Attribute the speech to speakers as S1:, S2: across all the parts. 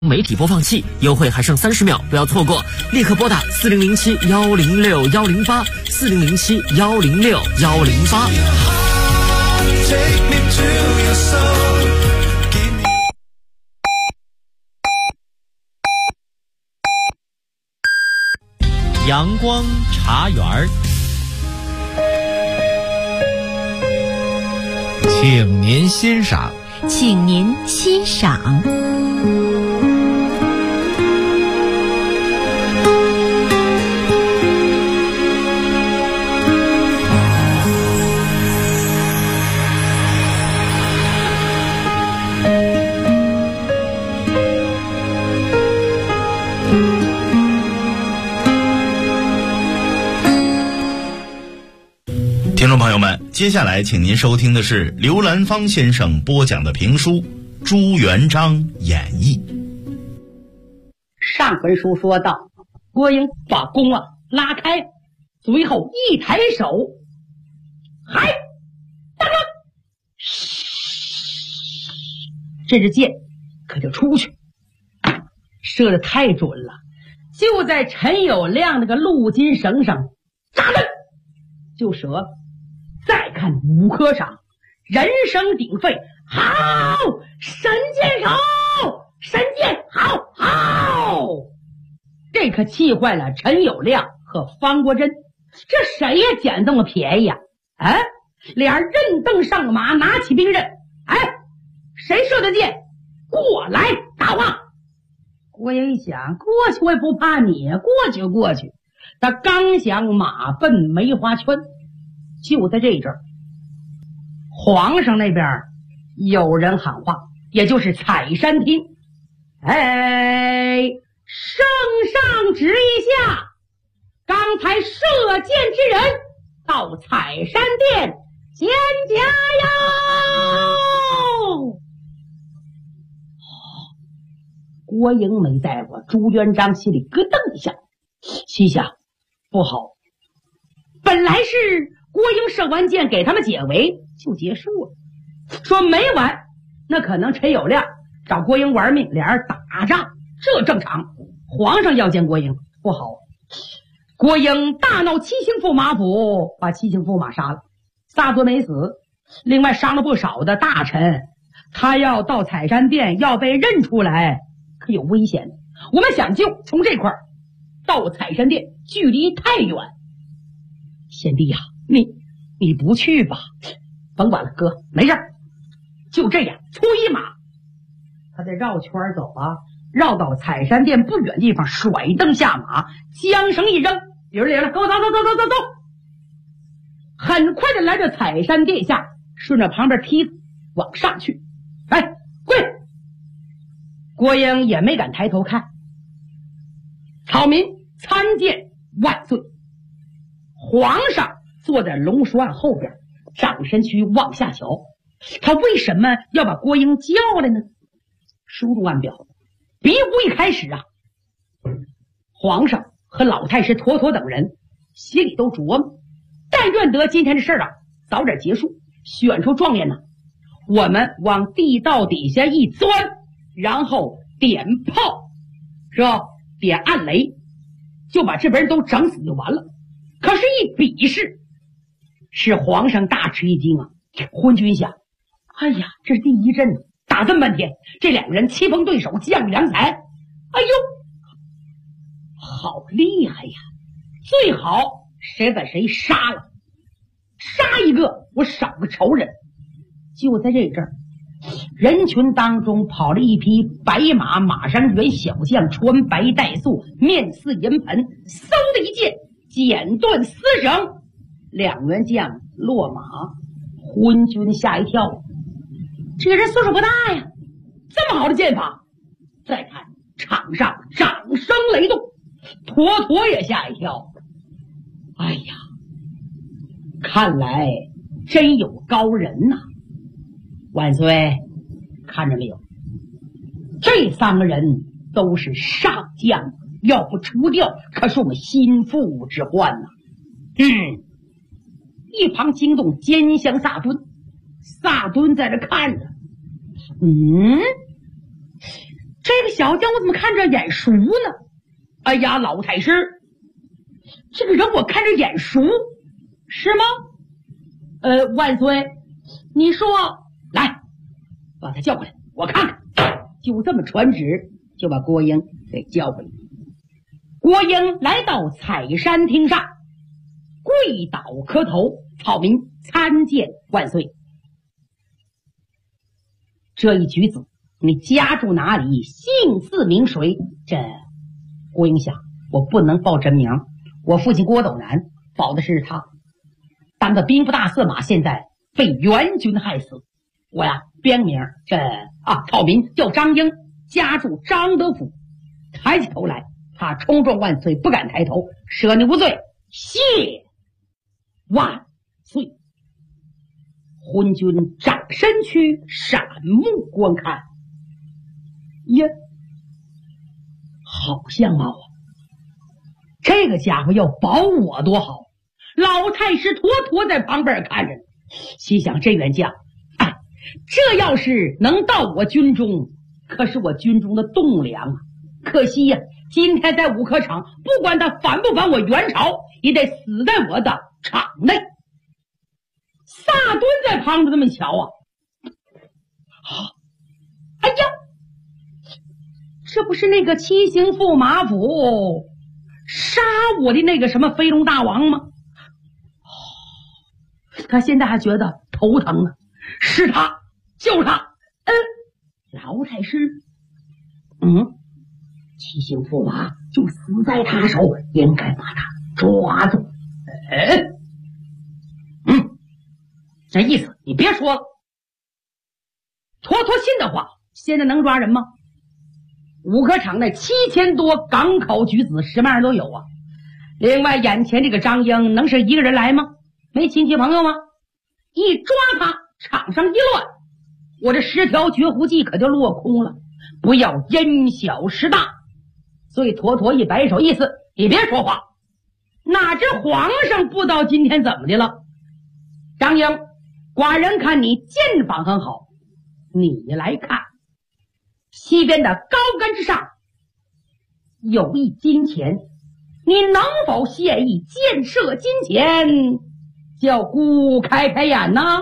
S1: 媒体播放器优惠还剩30秒，不要错过，立刻拨打4007-106-108，4007-106-108。
S2: 阳光茶园儿，请您欣赏。
S3: 请您欣赏。
S4: 听众朋友们，接下来请您收听的是刘兰芳先生播讲的评书《朱元璋演义》。
S5: 上回书说到，郭英把弓拉开，随后一抬手，嗨，大哥，这支箭可就出去，射得太准了，就在陈友谅那个陆金绳上扎针就折。再看5颗上，人声鼎沸，好，神箭手，神箭，好好！这可气坏了陈友谅和方国珍，这谁也捡这么便宜呀？俩人认凳上马，拿起兵刃，谁射的箭？过来打我！郭英一想，过去我也不怕你，过去。他刚想马奔梅花圈，就在这阵儿，皇上那边有人喊话，也就是采山厅。圣上旨意下，刚才射箭之人到采山殿见驾哟！郭英没在乎，朱元璋心里咯噔一下，心想不好，本来是郭英射完箭给他们解围就结束了，说没完，那可能陈友谅找郭英玩命，俩人打仗，这正常。皇上要见郭英，不好。郭英大闹七星驸马府，把七星驸马杀了，3尊没死，另外伤了不少的大臣。他要到采山殿，要被认出来，可有危险。我们想救，从这块到采山殿距离太远。贤弟呀，你不去吧？甭管了，哥，没事，就这样，出一马，他得绕圈走绕到采山殿不远地方，甩蹬下马，缰绳一扔，有人领了，给我走，很快的来到采山殿下，顺着旁边梯子往上去，跪！郭英也没敢抬头看。草民参见万岁！皇上坐在龙书案后边，掌身躯往下瞧。他为什么要把郭英叫来呢？书中暗表，比武一开始皇上和老太师妥妥等人心里都琢磨，但愿得今天的事早点结束，选出状元我们往地道底下一钻，然后点炮，是吧？点暗雷，就把这边人都整死就完了。可是一比试，使皇上大吃一惊昏君想，这是第一阵打这么半天，这2个人棋逢对手，将遇良才，好厉害呀！最好谁把谁杀了，杀一个我少个仇人。就在这阵儿，人群当中跑了一匹白马，马上原小将，穿白带素，面似银盆，嗖的一箭剪断丝绳，2员将落马。昏君吓一跳，这个人岁数不大呀，这么好的剑法。再看场上掌声雷动，妥妥也吓一跳。看来真有高人万岁，看着没有？这3个人都是上将，要不除掉，可是我们心腹之患一旁惊动监乡萨敦在这看着， 这个小将我怎么看着眼熟呢？哎呀，老太师，这个人我看着眼熟，是吗？万岁，你说，来，把他叫过来，我看看。就这么传旨，就把郭英给叫回来。郭英来到采山厅上，跪倒磕头，草民参见万岁。这一举子，你家住哪里？姓字名谁？这郭英想，我不能报真名，我父亲郭斗南保的是他，当个兵部大司马，现在被元军害死。我呀，编名草民叫张英，家住张德府。抬起头来，他冲撞万岁，不敢抬头，赦你无罪，谢万岁。昏君长身躯，闪目观看，耶，好相貌啊！这个家伙要保我多好！老太师妥妥在旁边看着，心想这员将，这要是能到我军中，可是我军中的栋梁啊！可惜呀，今天在武科场，不管他反不反我元朝，也得死在我的场内。萨敦在旁边这么瞧啊，哎呀，这不是那个七星驸马府杀我的那个什么飞龙大王吗？他现在还觉得头疼呢，是他，就是他。老太师，七星驸马就死在他手，应该把他抓住。这意思你别说了。妥妥信的话，现在能抓人吗？武科场内7000多港口举子，什么样都有啊。另外眼前这个张英能是一个人来吗？没亲戚朋友吗？一抓他，场上一乱，我这10条绝户计可就落空了。不要因小失大。所以妥妥一摆手，意思你别说话。哪知皇上不知道今天怎么的了。张英，寡人看你剑法很好，你来看西边的高杆之上有一金钱，你能否现一箭射金钱，叫姑开开眼呢？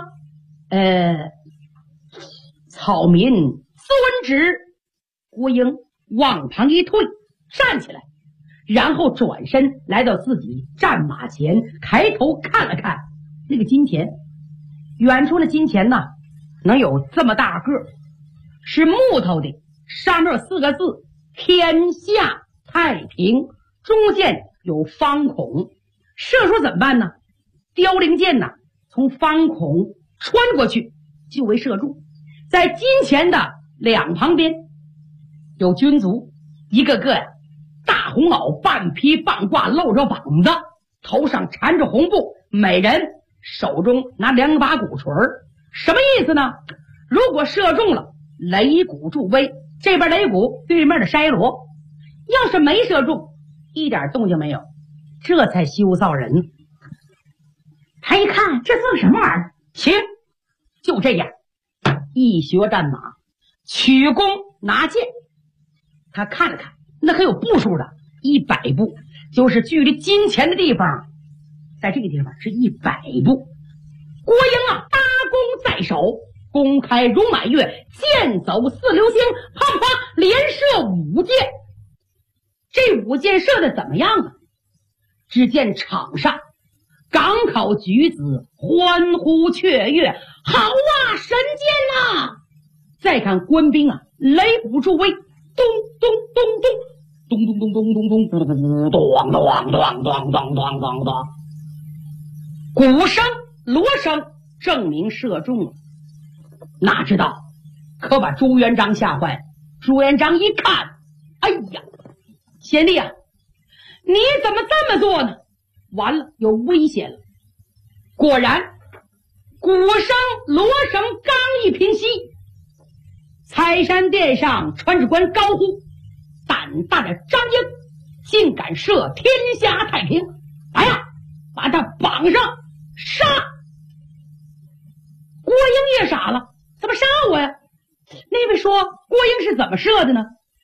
S5: 草民遵旨。郭英往旁一退，站起来，然后转身来到自己战马前，抬头看了看那个金钱。远处的金钱呢，能有这么大个，是木头的，上面有4个字：天下太平，中间有方孔。射出怎么办呢？凋零箭呢，从方孔穿过去就为射中。在金钱的两旁边有军卒，一个个呀，大红袄，半披半挂，露着膀子，头上缠着红布，每人手中拿2把鼓槌。什么意思呢？如果射中了，擂鼓助威，这边擂鼓，对面的筛锣。要是没射中，一点动静没有，这才羞臊人。他一看这算什么玩意儿，行，就这样，一学战马，曲弓拿剑。他看了看，那可有步数的，100步，就是距离金钱的地方，在这个地方是100步。郭英啊，搭弓在手，弓开如满月，箭走似流星，啪啪连射5箭。这5箭射的怎么样啊？只见场上港口举子欢呼雀跃，好啊，神箭啊！再看官兵啊，擂鼓助威，咚咚咚咚，咚咚咚咚咚咚，咚咚咚咚咚咚咚，鼓声锣声证明射中了。哪知道可把朱元璋吓坏了。朱元璋一看，哎呀，贤弟啊，你怎么这么做呢？完了，有危险了。果然鼓声锣声刚一平息，采山殿上传旨官高呼：胆大的张英竟敢射天下太平，来呀，把他绑上杀！郭英也傻了，怎么杀我呀？那位说郭英是怎么射的呢？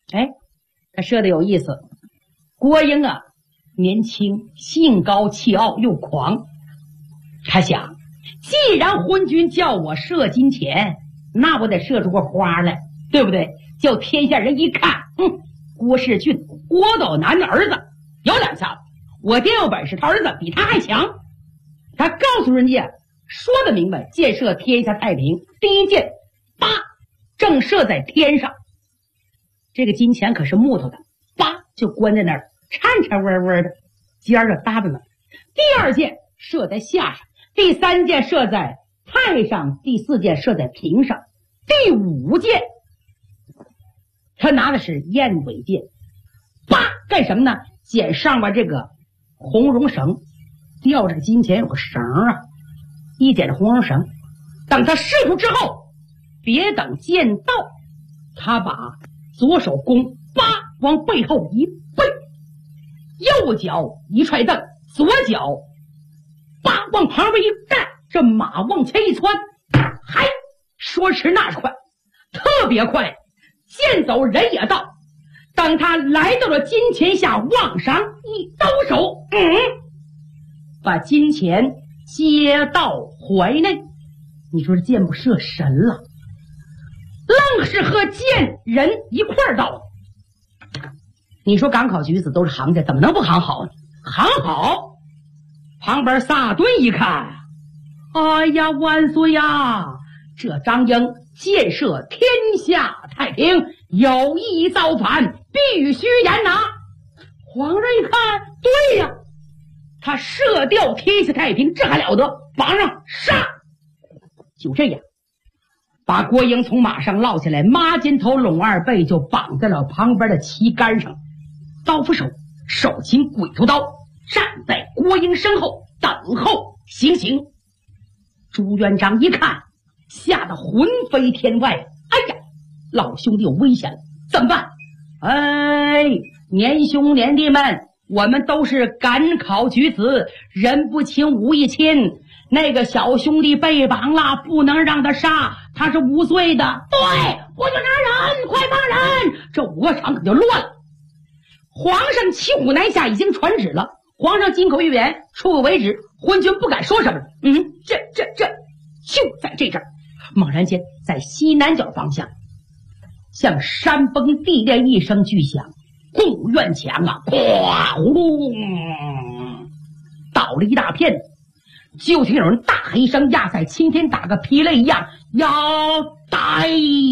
S5: 哎，他设的有意思。郭英啊，年轻，性高气傲又狂。他想，既然昏君叫我射金钱，那我得射出个花来，对不对？叫天下人一看，郭士俊，郭斗南的儿子，有两下子。我爹有本事，他儿子比他还强。他告诉人家，说得明白，箭射天下太平。第一箭，叭，正射在天上。这个金钱可是木头的，叭就关在那儿，颤颤巍巍的，尖儿就搭在那儿。第二箭射在下上，第三箭射在太上，第四箭射在平上，第五箭他拿的是燕尾箭，叭干什么呢？捡上面这个红绒绳，吊这个金钱有个绳啊，一捡着红绒绳，等他射出之后，别等箭到，他把左手弓叭往背后一背，右脚一踹蹬，左脚叭往旁边一干，这马往前一窜，嗨，说迟那时快，特别快，箭走人也到。当他来到了金钱下，往上一兜手，把金钱接到怀内。你说这箭不射神了，愣是和箭人一块儿到。你说赶考举子都是行家，怎么能不行好呢？行好。旁边萨顿一看，哎呀，万岁呀！这张英箭射天下太平，有意造反，必须严拿。皇上一看，对呀，他射掉天下太平，这还了得？绑上杀！就这样，把郭英从马上落下来，抹肩头拢二背，就绑在了旁边的旗杆上。刀斧手手擎鬼头刀，站在郭英身后等候行刑。朱元璋一看，吓得魂飞天外。哎呀，老兄弟有危险了，怎么办？哎，年兄年弟们，我们都是赶考举子，人不亲武艺亲。那个小兄弟被绑了，不能让他杀，他是5岁的。对，我就拿人，快放人！这5个场可就乱了。皇上骑虎难下，已经传旨了。皇上金口玉言，出个为止，昏君不敢说什么。这就在这阵儿，猛然间在西南角方向，像山崩地裂一声巨响，贡院墙啊，哗呼隆，倒了一大片。就听有人大喊一声，压在青天打个霹雳一样，要逮，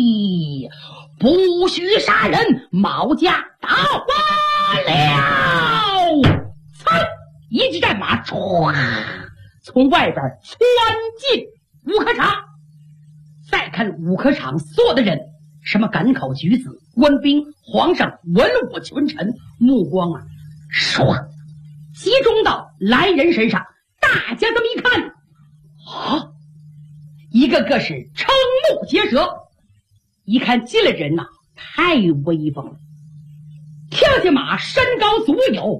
S5: 不许杀人，毛家打完了。噌，一骑战马唰从外边窜进武科场。再看武科场所有的人，什么赶考举子、官兵、皇上、文武群臣，目光啊唰集中到来人身上。大家这么一看啊，一个个是瞠目结舌。一看进来人呐，太威风了，跳下马，身高足有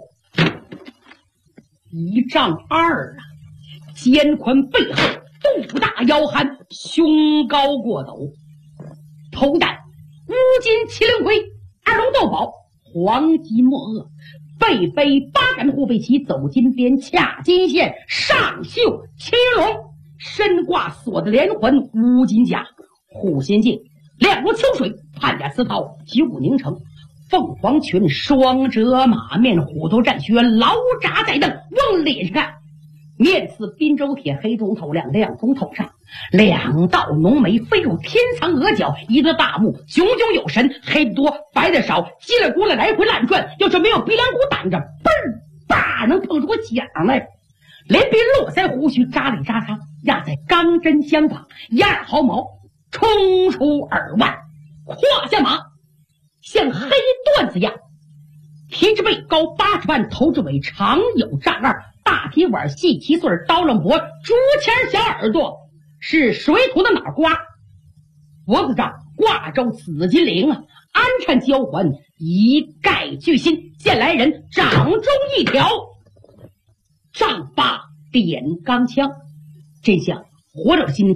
S5: 1.2丈啊，肩宽背厚，肚大腰憨，胸高过斗，头戴乌金麒麟盔，2龙斗宝，黄金墨额，背背8杆护卫旗，走金边，掐金线，上绣青龙，身挂锁的连环乌金甲，护心镜，2如秋水，盼甲丝绦，九五凝成，凤凰裙，双折马面，虎头战靴，劳扎在蹬。往脸上看，面似滨州铁，黑中透亮，亮中透上，2道浓眉，飞入天苍额角，一对大目，炯炯有神，黑的多，白的少，叽里咕啦来回乱转，要是没有鼻梁骨挡着，嘣儿叭能碰出个响来。连鬓络腮胡须扎里扎扎，压在钢针相仿，2毫毛冲出耳腕，胯下马像黑缎子样，蹄之背高80半，头之尾长有1.2丈，大蹄碗细7岁，刀楞脖，竹签小耳朵，是水土的脑瓜，脖子上挂着紫金铃啊，安钨交环，一概巨心，见来人掌中一条丈8点钢枪，真像活着的金刚，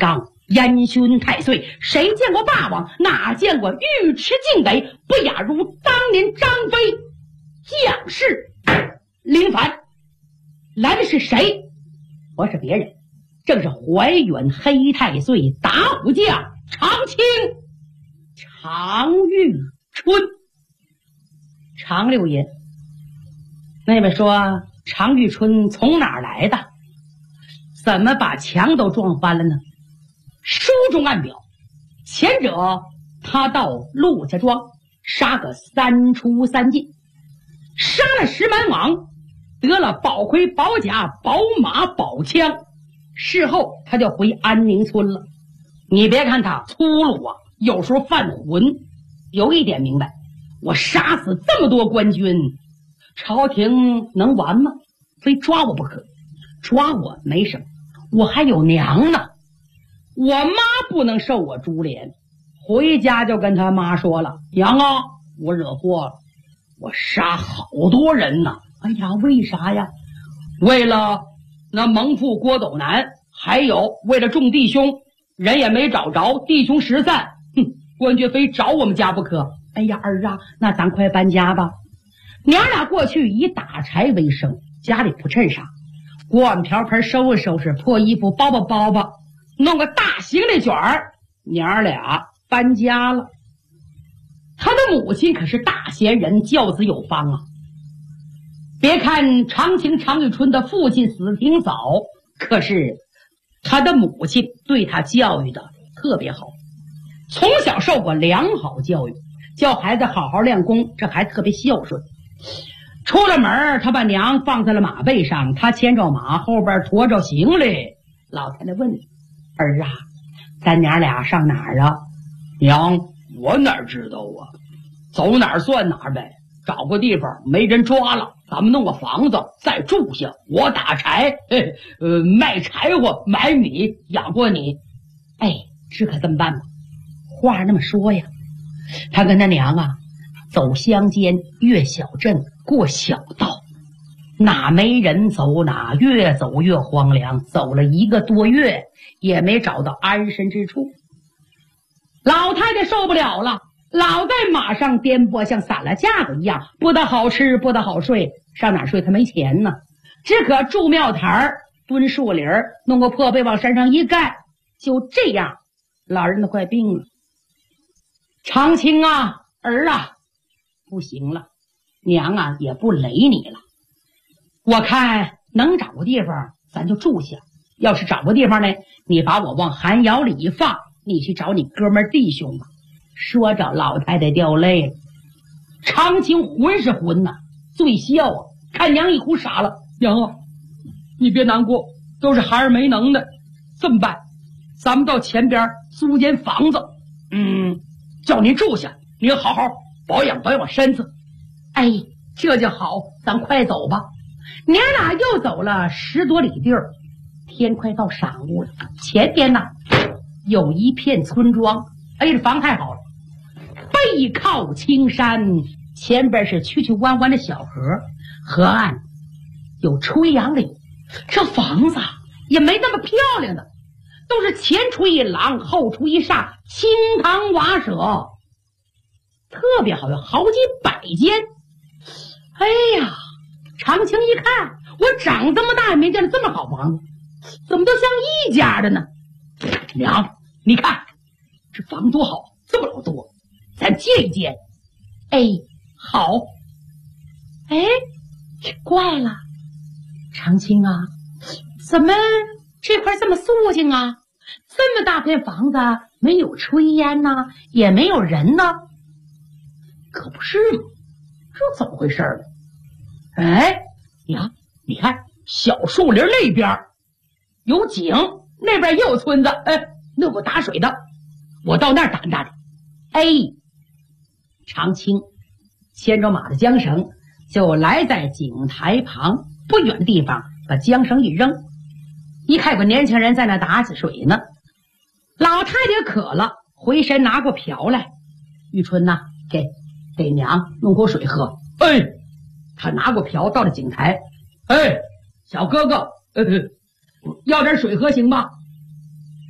S5: 燕勋太岁，谁见过霸王？哪见过尉迟敬北？不亚如当年张飞。将士林凡，来的是谁？不是别人，正是怀远黑太岁打虎将常青常遇春。常六爷，那位说常遇春从哪儿来的？怎么把墙都撞翻了呢？书中暗表，前者他到陆家庄杀个3出3进，杀了石门王，得了宝盔宝甲宝马宝枪，事后他就回安宁村了。你别看他粗鲁啊，有时候犯浑，有一点明白，我杀死这么多官军，朝廷能完吗？非抓我不可。抓我没什么，我还有娘呢，我妈不能受我株连。回家就跟他妈说了，娘啊，我惹祸了，我杀好多人呢。哎呀，为啥呀？为了那蒙父郭斗南，还有为了众弟兄，人也没找着，弟兄失散，官爵非找我们家不可。哎呀，儿啊，那咱快搬家吧。娘俩过去以打柴为生，家里不趁啥，锅碗瓢盆收拾收拾，破衣服包包，弄个大行李卷儿，娘俩搬家了。他的母亲可是大贤人，教子有方啊。别看常青常遇春的父亲死挺早，可是他的母亲对他教育的特别好，从小受过良好教育，教孩子好好练功，这孩子特别孝顺。出了门，他把娘放在了马背上，他牵着马，后边驮着行李。老太太问：儿啊，咱娘俩上哪儿啊？娘，我哪知道啊，走哪儿算哪儿呗，找个地方没人抓了，咱们弄个房子再住下，我打柴，卖柴火买米养活你。哎，只可这么办吧？话那么说呀，他跟他娘啊走乡间，越小镇，过小道，哪没人走哪，越走越荒凉，走了1个多月也没找到安身之处。老太太受不了了，老在马上颠簸，像散了架子一样，不得好吃不得好睡，上哪儿睡？他没钱呢，只可住庙台儿，蹲树林儿，弄个破被往身上一盖，就这样，老人都快病了。常青啊，儿啊，不行了，娘啊也不累你了，我看能找个地方咱就住下，要是找个地方呢，你把我往寒窑里一放，你去找你哥们弟兄吧。说着老太太掉泪了。常青浑是浑呐，最笑啊，看娘一哭傻了。娘啊，你别难过，都是孩儿没能的。这么办，咱们到前边租间房子，叫您住下，您好好保养保养身子。哎，这就好，咱快走吧。娘俩又走了10多里地儿，天快到晌午了。前边呢有一片村庄，哎，这房太好了，背靠青山，前边是曲曲弯弯的小河，河岸有垂杨柳。这房子也没那么漂亮的，都是前出一廊，后出一煞，青堂瓦舍，特别好，有好几百间。哎呀，常青一看，我长这么大也没见着这么好房子，怎么都像一家的呢？娘，你看这房多好，这么老多，咱借一间。哎，好。哎，怪了，常青啊，怎么这块这么肃静啊？这么大片房子，没有炊烟呢，也没有人呢。可不是吗？这怎么回事呢？哎，娘，你看小树林那边有井，那边也有村子，那有个打水的，我到那儿打听打听。哎，常青牵着马的缰绳，就来在井台旁不远的地方，把缰绳一扔，一看有个年轻人在那打起水呢。老太太渴了，回身拿过瓢来，玉春呐，给娘弄口水喝。哎，他拿过瓢到了井台，哎，小哥哥，要点水喝行吗？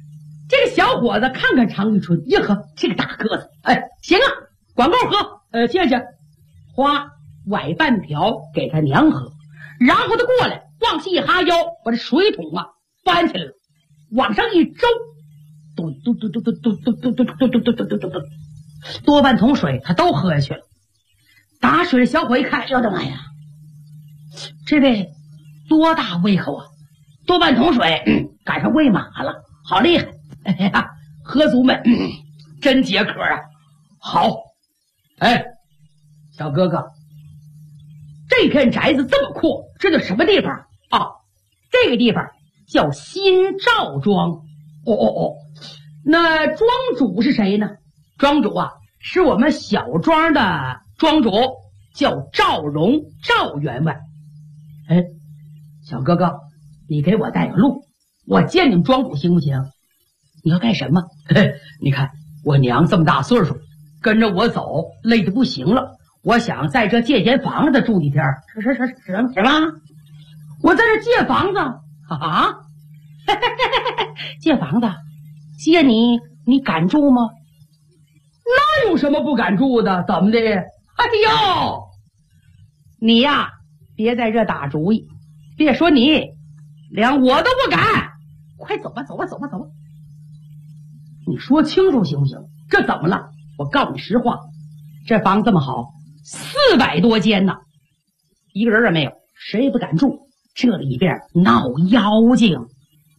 S5: 这个小伙子看看常玉春，呀呵，这个大个子，哎，行啊，管够喝，谢谢，花崴半瓢给他娘喝，然后他过来往下一哈腰，把这水桶啊翻起来了，往上一周，嘟嘟嘟嘟嘟嘟嘟嘟嘟嘟嘟嘟嘟嘟嘟，多半桶水他都喝下去了。打水的小伙一看，哎呦我的妈呀，这位多大胃口啊，多半桶水赶上喂马了，好厉害，哎呀，喝足没，真解渴啊。好，哎，小哥哥，这片宅子这么阔，这叫什么地方啊？这个地方叫新赵庄。那庄主是谁呢？庄主啊，是我们小庄的庄主，叫赵荣，赵员外。哎，小哥哥，你给我带个路，我见你们庄主行不行？你要干什么？你看我娘这么大岁数，跟着我走累得不行了，我想在这借间房子住几天。什么？我在这借房子啊？借房子？借你敢住吗？那有什么不敢住的？怎么的？哎呦，你呀，别在这打主意，别说你，连我都不敢。快走吧，走吧，走吧，走吧。你说清楚行不行？这怎么了？我告诉你实话，这房这么好，400多间呢，一个人也没有，谁也不敢住。这里边闹妖精。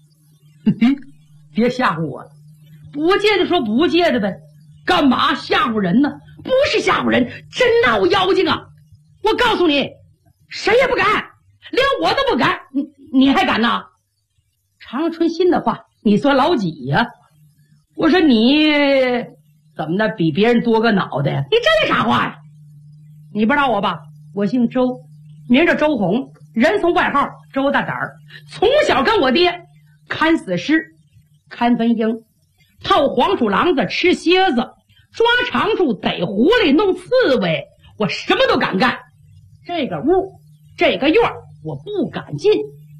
S5: 别吓唬我，不借的说不借的呗，干嘛吓唬人呢？不是吓唬人，真闹妖精啊！我告诉你，谁也不敢，连我都不敢，你还敢呐？常春心的话，你算老几呀？我说你怎么的比别人多个脑袋呀？你这啥话呀？你不知道我吧？我姓周，名叫周红，人送外号周大胆儿，从小跟我爹看死尸，看坟茔，套黄鼠狼子，吃蝎子，抓长处，逮狐狸，弄刺猬，我什么都敢干。这个屋，这个院我不敢进。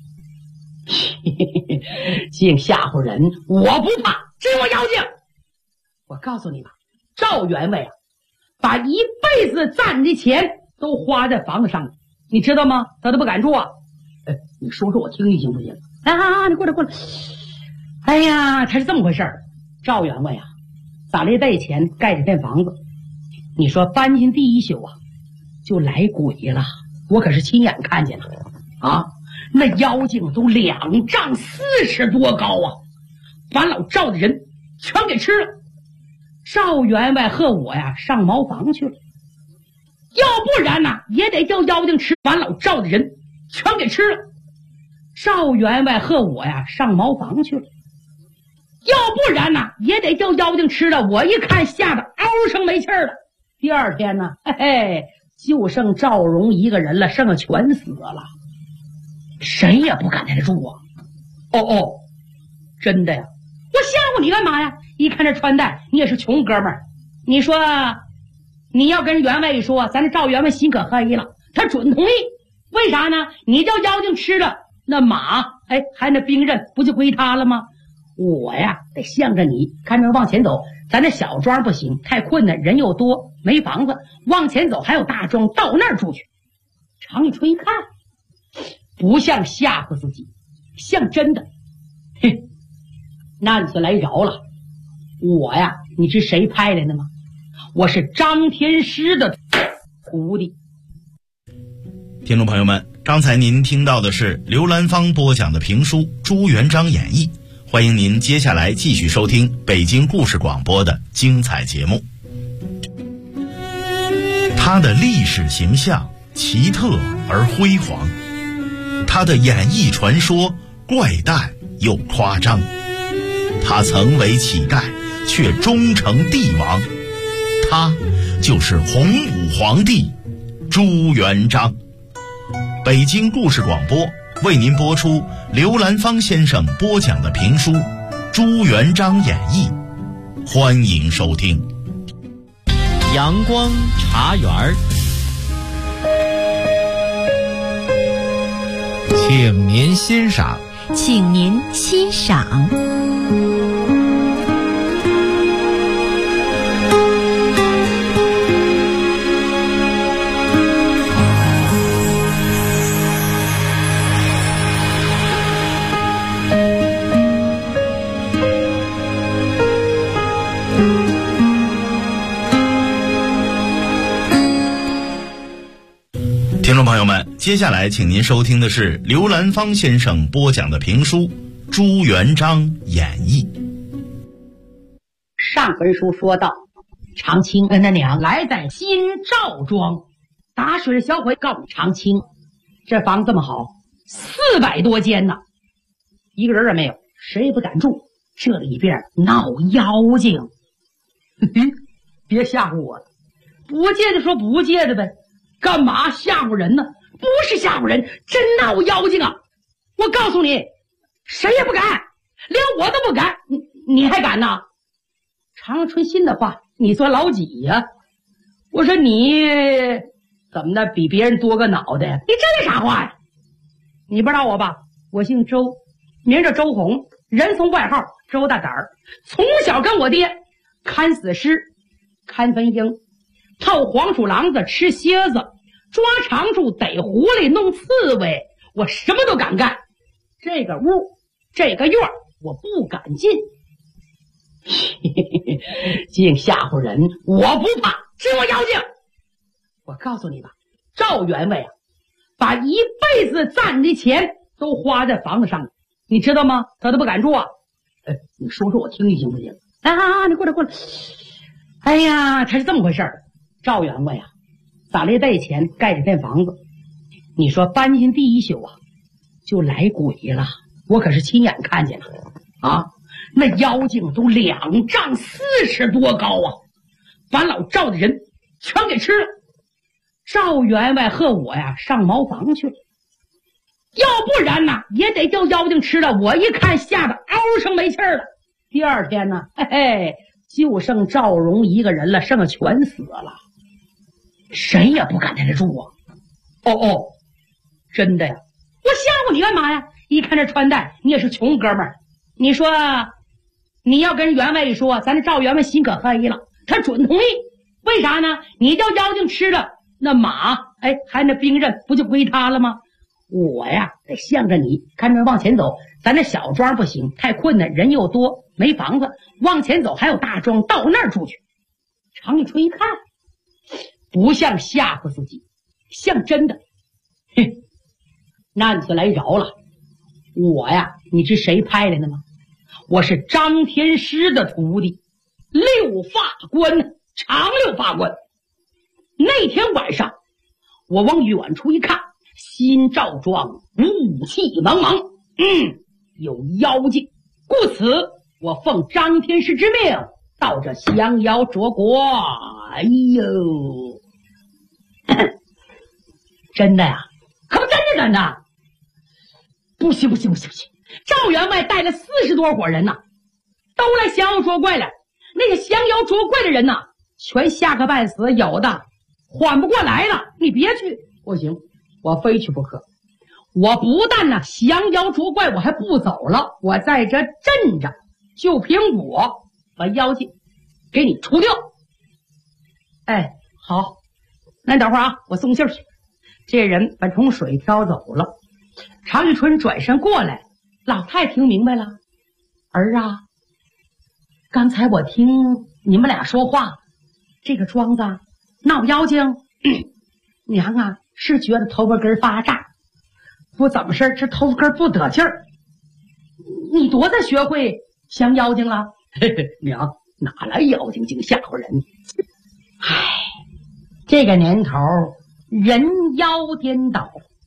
S5: 净吓唬人，我不怕，真有妖精。我告诉你吧，赵员外啊，把一辈子攒的钱都花在房子上了，你知道吗？他都不敢住啊。你说说我听听行不行？你过来过来。哎呀，他是这么回事儿。赵员外啊，攒了一袋钱盖这片房子，你说搬进第一宿啊，就来鬼了。我可是亲眼看见了啊，那妖精都2丈40多高啊，把老赵的人全给吃了。赵员外和我呀上茅房去了，要不然呢也得叫妖精吃，把老赵的人全给吃了。赵员外和我呀上茅房去了，要不然呢也得叫妖精吃了。我一看吓得嗷声没气儿了。第二天呢，就剩赵荣一个人了，剩下全死了，谁也不敢在这住啊。真的呀？我吓唬你干嘛呀？一看这穿戴，你也是穷哥们儿。你说你要跟员外一说，咱这赵员外心可黑了，他准同意。为啥呢？你叫妖精吃了，那马还那兵刃不就归他了吗？我呀得向着你，看着往前走。咱这小庄不行，太困难，人又多，没房子。往前走还有大庄，到那儿住去。常玉春一看，不像吓唬自己，像真的。那你就来着了。我呀，你知谁派来的吗？我是张天师的徒弟。
S4: 听众朋友们，刚才您听到的是刘兰芳播讲的评书《朱元璋演义》，欢迎您接下来继续收听北京故事广播的精彩节目。他的历史形象奇特而辉煌，他的演艺传说怪诞又夸张，他曾为乞丐却终成帝王，他就是洪武皇帝朱元璋。北京故事广播为您播出刘兰芳先生播讲的评书《朱元璋演义》，欢迎收听。
S2: 阳光茶园，请您欣赏。
S3: 请您欣赏。
S4: 听众朋友们，接下来请您收听的是刘兰芳先生播讲的评书《朱元璋演义》。
S5: 上回书说到，长青跟他娘来在新赵庄，打水的小鬼告诉长青，这房子这么好，400多间呢，一个人也没有，谁也不敢住，这里边闹妖精。别吓唬我了，不借就说不借的呗，干嘛吓唬人呢？不是吓唬人，真闹妖精啊！我告诉你，谁也不敢，连我都不敢，你还敢呢？常春心的话，你算老几呀？我说你怎么的比别人多个脑袋？你这是啥话呀？你不知道我吧？我姓周，名叫周红，人送外号周大胆儿，从小跟我爹看死尸，看坟茔，套黄鼠狼子，吃蝎子，抓长处，逮狐狸，弄刺猬，我什么都敢干。这个屋，这个院我不敢进。净吓唬人，我不怕，知我妖精。我告诉你吧，赵员外啊，把一辈子攒的钱都花在房子上了，你知道吗？他都不敢住啊。你说说我听听行不行？你过来。哎呀，他是这么回事儿。赵员外啊，攒了一袋钱盖这片房子，你说搬进第一宿啊，就来鬼了。我可是亲眼看见了啊。那妖精都2丈40多高啊，把老赵的人全给吃了。赵员外和我呀上茅房去了，要不然呢也得叫妖精吃了。我一看吓得嗷声没气儿了。第二天呢，就剩赵荣一个人了，剩下全死了，谁也不敢在这住啊。真的呀？我吓唬你干嘛呀？一看这穿戴，你也是穷哥们儿。你说你要跟员外一说，咱这赵员外心可黑了，他准同意。为啥呢？你叫妖精吃了，那马还那兵刃不就归他了吗？我呀得向着你，看着往前走。咱这小庄不行，太困难，人又多，没房子。往前走还有大庄，到那儿住去。常玉春一看，不像吓唬自己，像真的。那你就来着了。我呀，你知谁派来的吗？我是张天师的徒弟，六法官，长六法官。那天晚上，我往远处一看，新赵庄雾气茫茫，有妖精，故此我奉张天师之命，到这降妖卓国。哎呦，真的呀？可不真的？不行！赵员外带了40多伙人呐，都来降妖捉怪了。那个降妖捉怪的人呐，全吓个半死，有的缓不过来了。你别去，不行，我非去不可。我不但呢降妖捉怪，我还不走了，我在这镇着，就凭我把妖精给你除掉。好，那等会儿啊，我送信去。这人把桶水挑走了。常玉春转身过来，老太听明白了，儿啊，刚才我听你们俩说话，这个庄子闹妖精，娘啊是觉得头发根发炸，不怎么事，这头发根不得劲儿。你多大学会降妖精了？娘，哪来妖精净吓唬人？这个年头人妖颠倒，